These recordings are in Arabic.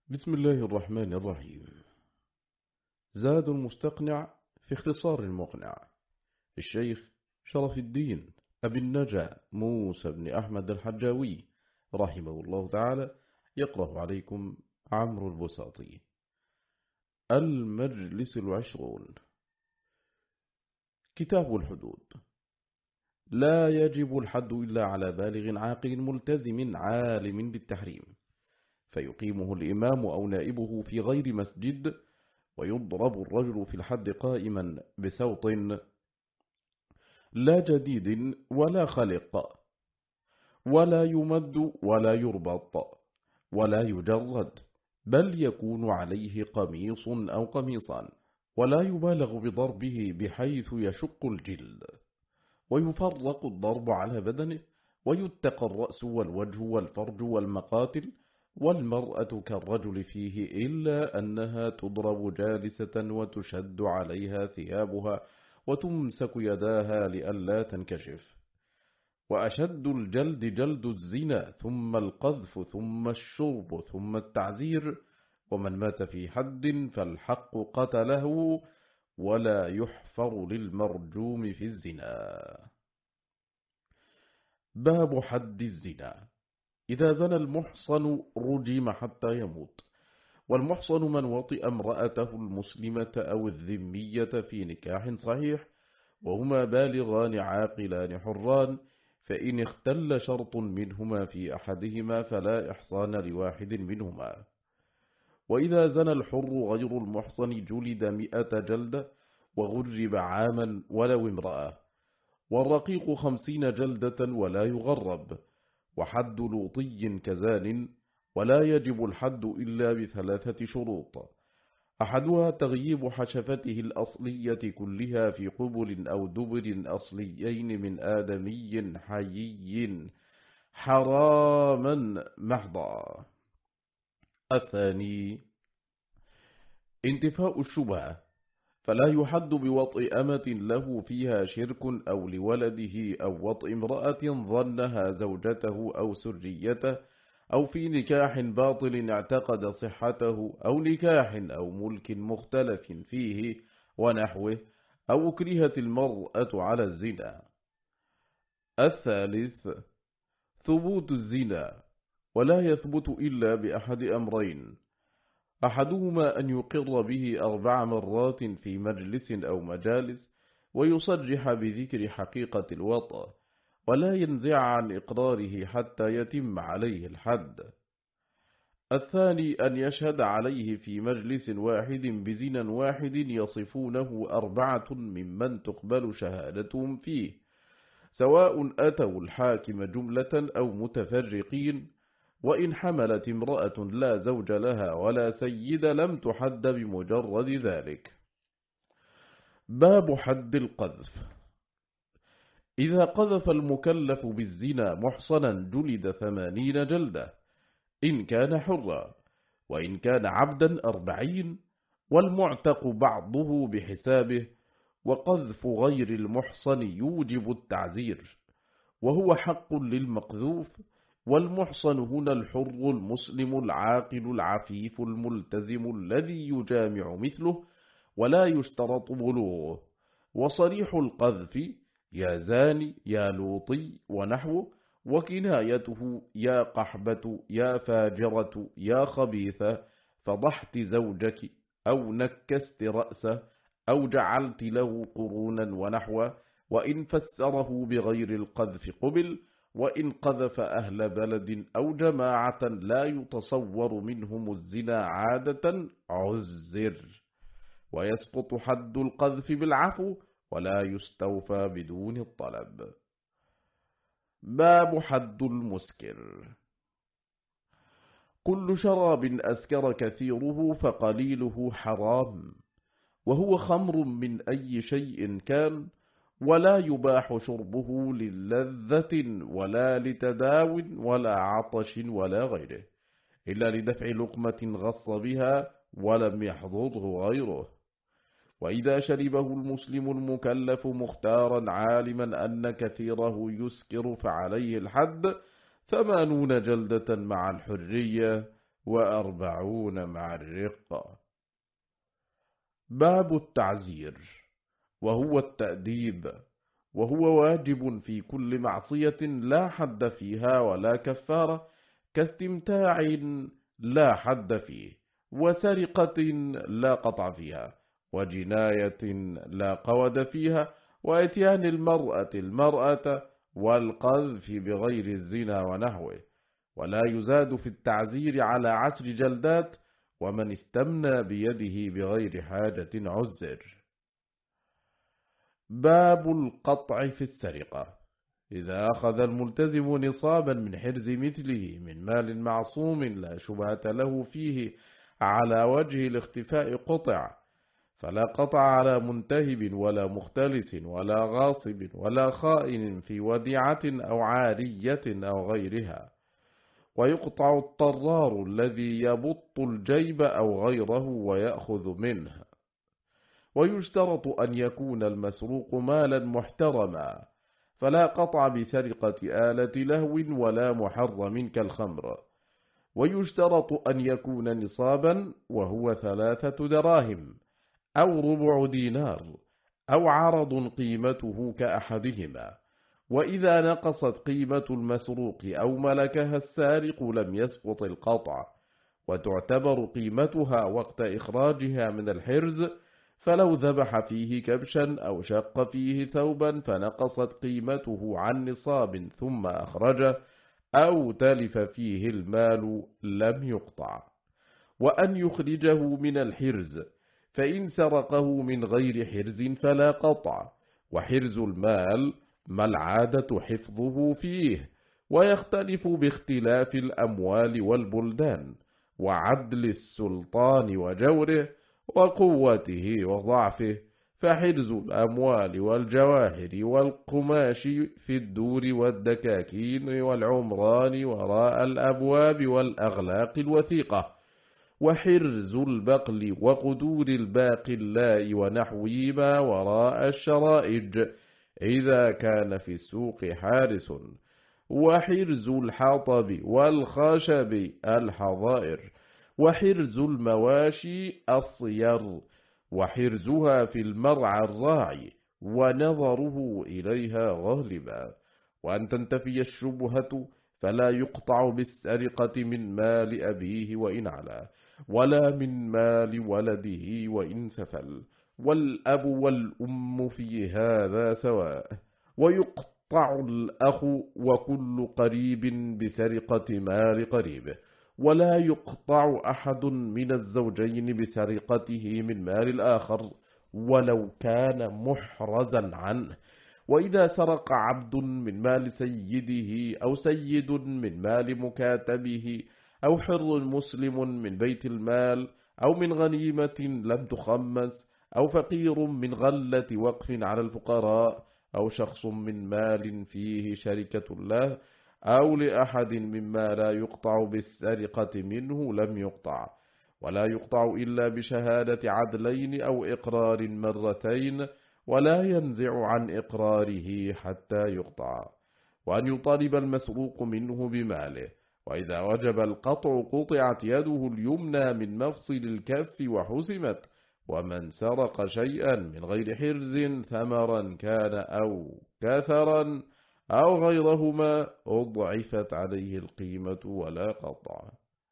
بسم الله الرحمن الرحيم. زاد المستقنع في اختصار المقنع. الشيخ شرف الدين أبي النجا موسى بن أحمد الحجاوي رحمه الله تعالى يقرأ عليكم عمرو البساطي. المجلس 20. كتاب الحدود. لا يجب الحد إلا على بالغ عاقل ملتزم عالم بالتحريم، فيقيمه الإمام أو نائبه في غير مسجد، ويضرب الرجل في الحد قائما بسوط لا جديد ولا خلق، ولا يمد ولا يربط ولا يجرد، بل يكون عليه قميص أو قميصان، ولا يبالغ بضربه بحيث يشق الجلد، ويفرق الضرب على بدنه، ويتقى الرأس والوجه والفرج والمقاتل، والمرأة كالرجل فيه، إلا أنها تضرب جالسة وتشد عليها ثيابها وتمسك يداها لئلا تنكشف. وأشد الجلد جلد الزنا، ثم القذف، ثم الشرب، ثم التعزير. ومن مات في حد فالحق قتله، ولا يحفر للمرجوم في الزنا. باب حد الزنا. إذا زنى المحصن رجم حتى يموت. والمحصن من وطئ امرأته المسلمة أو الذمية في نكاح صحيح، وهما بالغان عاقلان حران، فإن اختل شرط منهما في أحدهما فلا إحصان لواحد منهما. وإذا زنى الحر غير المحصن جلد 100 جلدة، وغرب عاما ولو امرأة. والرقيق 50 جلدة ولا يغرب. وحد لوطي كزان، ولا يجب الحد إلا ب3 شروط. أحدها تغييب حشفته الأصلية كلها في قبل أو دبر أصليين من آدمي حيي حراما محضا. الثاني انتفاء الشبهة، فلا يحد بوطء أمة له فيها شرك، أو لولده، أو وطء امرأة ظنها زوجته أو سريته، أو في نكاح باطل اعتقد صحته، أو نكاح أو ملك مختلف فيه ونحوه، أو أكرهت المرأة على الزنا. الثالث ثبوت الزنا، ولا يثبت إلا بأحد أمرين: أحدهما أن يقر به 4 مرات في مجلس أو مجالس، ويصرح بذكر حقيقة الوطأ، ولا ينزع عن إقراره حتى يتم عليه الحد. الثاني أن يشهد عليه في مجلس واحد بزنا واحد يصفونه 4 ممن تقبل شهادتهم فيه، سواء أتوا الحاكم جملة أو متفرقين. وإن حملت امرأة لا زوج لها ولا سيد لم تحد بمجرد ذلك. باب حد القذف. إذا قذف المكلف بالزنا محصنا جلد 80 جلدة إن كان حرا، وإن كان عبدا 40، والمعتق بعضه بحسابه. وقذف غير المحصن يوجب التعزير، وهو حق للمقذوف. والمحصن هنا الحر المسلم العاقل العفيف الملتزم الذي يجامع مثله، ولا يشترط بلوغه. وصريح القذف يا زاني يا لوطي ونحوه، وكنايته يا قحبة يا فاجرة يا خبيثة، فضحت زوجك، أو نكست رأسه، أو جعلت له قرونا ونحوه. وإن فسره بغير القذف قبل، وإن قذف أهل بلد أو جماعة لا يتصور منهم الزنا عادة عزر، ويسقط حد القذف بالعفو، ولا يستوفى بدون الطلب. باب حد المسكر. كل شراب أسكر كثيره فقليله حرام، وهو خمر من أي شيء كان، ولا يباح شربه للذة ولا لتداو ولا عطش ولا غيره، إلا لدفع لقمة غص بها ولم يحضره غيره. وإذا شربه المسلم المكلف مختارا عالما أن كثيره يسكر فعليه الحد 80 جلدة مع الحرية، 40 مع الرقة. باب التعزير، وهو التأديب، وهو واجب في كل معصية لا حد فيها ولا كفارة، كاستمتاع لا حد فيه، وسرقة لا قطع فيها، وجناية لا قود فيها، وإتيان المرأة والقذف بغير الزنا ونحوه. ولا يزاد في التعزير على 10 جلدات، ومن استمنى بيده بغير حاجة عزر. باب القطع في السرقة، إذا أخذ الملتزم نصابا من حرز مثله من مال معصوم لا شبهة له فيه على وجه الاختفاء قطع، فلا قطع على منتهب ولا مختلس ولا غاصب ولا خائن في وديعة أو عارية أو غيرها. ويقطع الطرار الذي يبط الجيب أو غيره ويأخذ منه. ويشترط أن يكون المسروق مالا محترما، فلا قطع بسرقة آلة لهو ولا محرم كالخمر. ويشترط أن يكون نصابا، وهو 3 دراهم أو ربع دينار أو عرض قيمته كأحدهما. وإذا نقصت قيمة المسروق أو ملكها السارق لم يسقط القطع، وتعتبر قيمتها وقت إخراجها من الحرز. فلو ذبح فيه كبشا أو شق فيه ثوبا فنقصت قيمته عن نصاب ثم أخرجه، أو تلف فيه المال لم يقطع. وأن يخرجه من الحرز، فإن سرقه من غير حرز فلا قطع. وحرز المال ما العادة حفظه فيه، ويختلف باختلاف الأموال والبلدان، وعدل السلطان وجوره، وقوته وضعفه. فحرز الأموال والجواهر والقماش في الدور والدكاكين والعمران وراء الأبواب والأغلاق الوثيقة، وحرز البقل وقدور الباقلاء ونحوهما وراء الشرائج إذا كان في السوق حارس، وحرز الحطب والخشب الحظائر، وحرز المواشي الصير، وحرزها في المرعى الراعي ونظره إليها غالبا. وأن تنتفي الشبهة، فلا يقطع بالسرقة من مال أبيه وإن علا، ولا من مال ولده وإن سفل، والأب والأم في هذا سواء. ويقطع الأخ وكل قريب بسرقة مال قريبه، ولا يقطع أحد من الزوجين بسرقته من مال الآخر ولو كان محرزا عنه. وإذا سرق عبد من مال سيده، أو سيد من مال مكاتبه، أو حر مسلم من بيت المال، أو من غنيمة لم تخمس، أو فقير من غلة وقف على الفقراء، أو شخص من مال فيه شركة له، أو لأحد مما لا يقطع بالسرقة منه لم يقطع. ولا يقطع إلا بشهادة عدلين أو إقرار مرتين، ولا ينزع عن إقراره حتى يقطع. وأن يطالب المسروق منه بماله، وإذا وجب القطع قطعت يده اليمنى من مفصل الكف وحسمت. ومن سرق شيئا من غير حرز، ثمرا كان أو كثرا أو غيرهما، أضعفت عليه القيمة ولا قطع.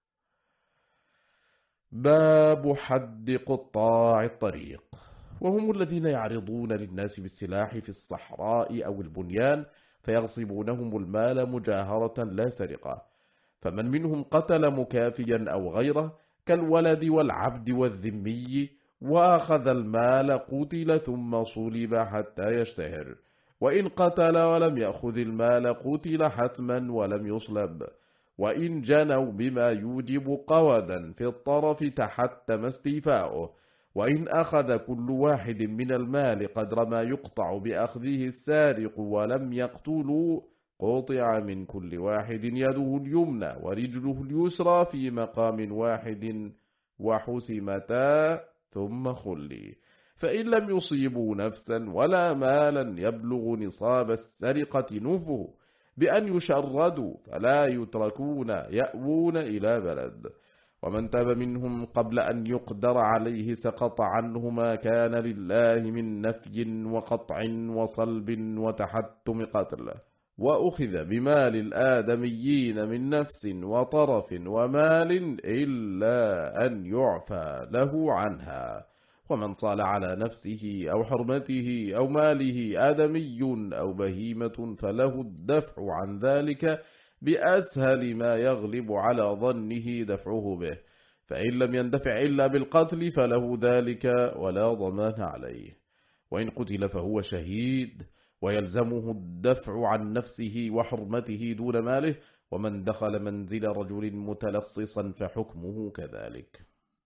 باب حد قطاع الطريق، وهم الذين يعرضون للناس بالسلاح في الصحراء أو البنيان فيغصبونهم المال مجاهرة لا سرقة. فمن منهم قتل مكافيا أو غيره كالولد والعبد والذمي وأخذ المال قتل ثم صلب حتى يشتهر. وإن قتل ولم يأخذ المال قتل حتما ولم يصلب. وإن جنوا بما يوجب قودا في الطرف تحتم استيفاؤه. وإن أخذ كل واحد من المال قدر ما يقطع بأخذه السارق ولم يقتلوا، قطع من كل واحد يده اليمنى ورجله اليسرى في مقام واحد وحسمتا ثم خلي. فإن لم يصيبوا نفسا ولا مالا يبلغ نصاب السرقة نفوا بأن يشردوا، فلا يتركون يأوون إلى بلد. ومن تاب منهم قبل أن يقدر عليه سقط عنه ما كان لله من نفي وقطع وصلب وتحتم قتل، وأخذ بمال الآدميين من نفس وطرف ومال إلا أن يعفى له عنها. ومن صال على نفسه أو حرمته أو ماله آدمي أو بهيمة فله الدفع عن ذلك بأسهل ما يغلب على ظنه دفعه به، فإن لم يندفع إلا بالقتل فله ذلك ولا ضمان عليه، وإن قتل فهو شهيد ويلزمه الدفع عن نفسه وحرمته دون ماله. ومن دخل منزل رجل متلصصا فحكمه كذلك.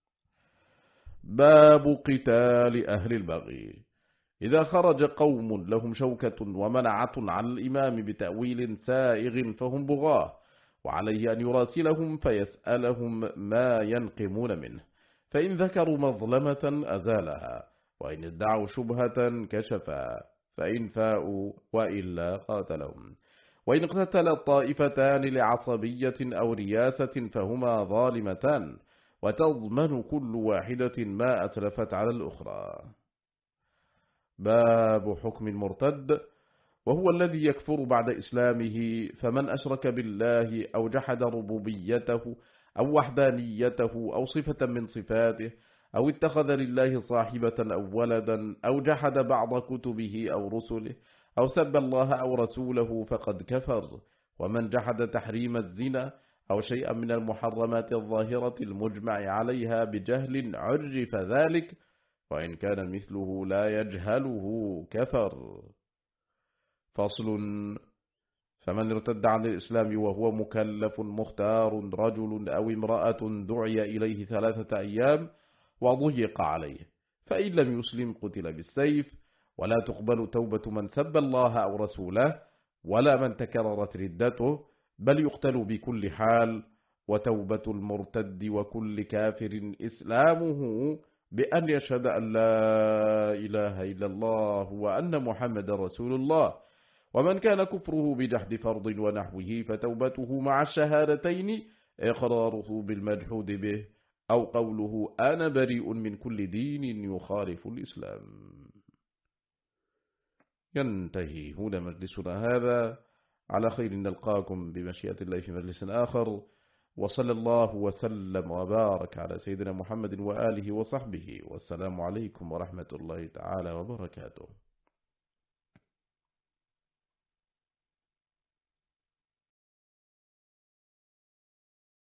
باب قتال أهل البغي. إذا خرج قوم لهم شوكة ومنعة على الإمام بتأويل سائغ فهم بغاه، وعليه أن يراسلهم فيسألهم ما ينقمون منه، فإن ذكروا مظلمة أزالها، وإن ادعوا شبهة كشفا، فإن فاءوا وإلا قاتلهم. وإن اقتتل الطائفتان لعصبية أو رياسة فهما ظالمتان، وتضمن كل واحدة ما أتلفت على الأخرى. باب حكم المرتد، وهو الذي يكفر بعد إسلامه، فمن أشرك بالله أو جحد ربوبيته أو وحدانيته أو صفة من صفاته أو اتخذ لله صاحبة أو ولدا أو جحد بعض كتبه أو رسله أو سب الله أو رسوله فقد كفر. ومن جحد تحريم الزنا أو شيئا من المحرمات الظاهرة المجمع عليها بجهل عرف ذلك، وإن كان مثله لا يجهله كفر. فصل. فمن ارتد عن الإسلام وهو مكلف مختار رجل أو امرأة دعي إليه 3 أيام وضيق عليه، فإن لم يسلم قتل بالسيف، ولا تقبل توبة من سب الله أو رسوله ولا من تكررت ردته، بل يقتل بكل حال. وتوبة المرتد وكل كافر إسلامه بأن يشهد أن لا إله إلا الله وأن محمد رسول الله. ومن كان كفره بجحد فرض ونحوه فتوبته مع الشهادتين إقراره بالمجحود به، أو قوله أنا بريء من كل دين يخالف الإسلام. ينتهي هنا مجلسنا هذا، على خير نلقاكم بمشيئة الله في مجلس آخر، وصلى الله وسلم وبارك على سيدنا محمد وآله وصحبه، والسلام عليكم ورحمة الله تعالى وبركاته.